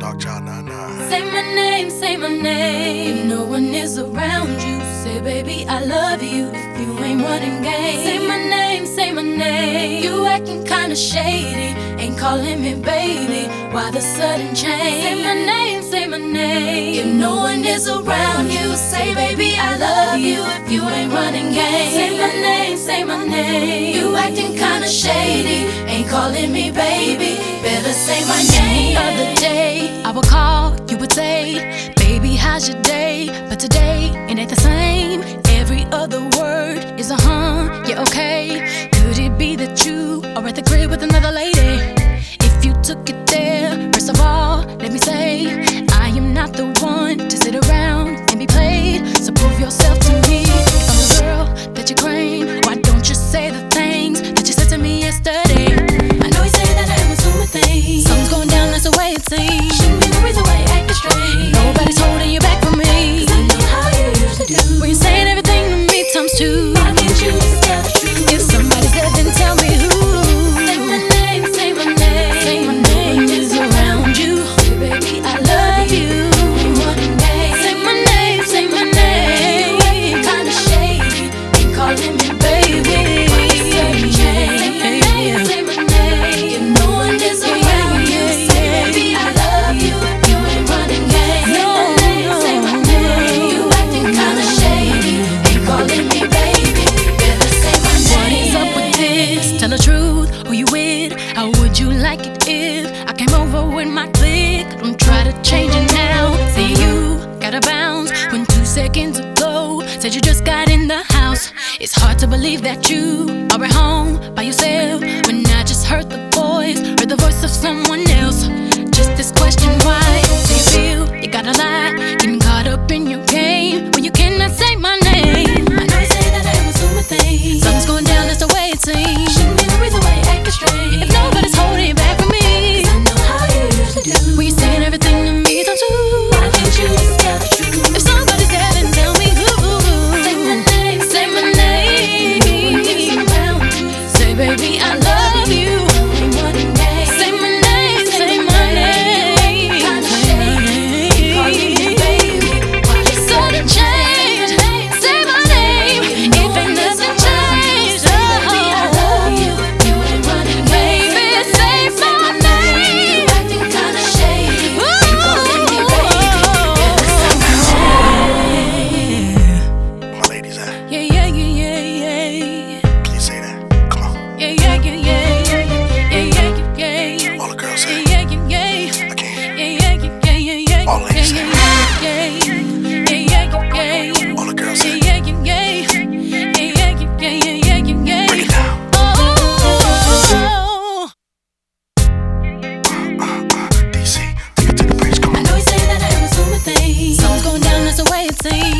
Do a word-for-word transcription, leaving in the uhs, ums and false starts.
Dark Child nine nine. Say my name, say my name. If no one is around you, say baby I love you. If you ain't running game, say my name, say my name. You acting kinda shady, ain't calling me baby. Why the sudden change? Say my name, say my name. If no one is around you, say baby I love you. If you ain't running game, say my name, say my name. You acting kinda shady, ain't calling me baby. Better say my name. The other day I would call, you would say, baby how's your day? But today it ain't the same. Every other word is a huh, yeah okay. Could it be that you are at the crib with another lady? If you took it there, first of all, let me say, I am not the one to sit around and be played. So prove yourself to me. If I'm the girl that you claim, why don't you say the things that you said to me yesterday? I know you say that I am assuming things. Something's going down, that's the way it seems. Shouldn't be the reason why you're acting strange. Nobody's holding you back from me, 'cause I know how you used to do. When you're saying everything to me times two. Why can't you just tell the truth? If somebody's dead, then tell me who. Say my name, say my name. Say my name is around you. Say baby I love you. Say my name, say my name. You acting kinda shady, ain't calling me baby. Why you sudden change? Say my name, say my name. If no one is around you, say baby I love you. If you ain't running game, say my name, say my name. You acting kinda shady, ain't calling me baby. Better say my name. What is up with this? Tell the truth, who you with? How would you like it if I came over with my clique? Don't try to change it now. Say you gotta bounce when two seconds ago said you just got in the house. It's hard to believe that you are at home by yourself when I just heard the voice, heard the voice of someone else. Just this question, why do you feel you gotta lie? Getting caught up in your game when you cannot say my name. I know you say that I am assuming things. Something's going down, that's the way it seems. Shouldn't be the reason why you're acting strange. If nobody's holding you back from me, 'cause I know how you used to do. When you're saying everything to me times two. Why can't you just tell the truth? If somebody's dead, then tell me who. Say my name, say my name. Say baby I love you. Say my name, say my name. Sudden change. Say my name. If ain't nothing changed, oh, baby say my name. My ladies at? Yeah, yeah, yeah, yeah, yeah. Please say that. Come on. Yeah, yeah, yeah, yeah, yeah, yeah, yeah, yeah, yeah. All the girls say. Yeah, yeah, yeah. I can't. Yeah, yeah, yeah, yeah, yeah. All ladies say. Yeah, yeah, yeah, yeah, yeah. All the girls say. Yeah, yeah, yeah, yeah, yeah, yeah, yeah, yeah, yeah. Break it down. Oh, D C, take it to the bridge. Come I on. know you say that I am assuming things. Something's going down, that's the way it seems.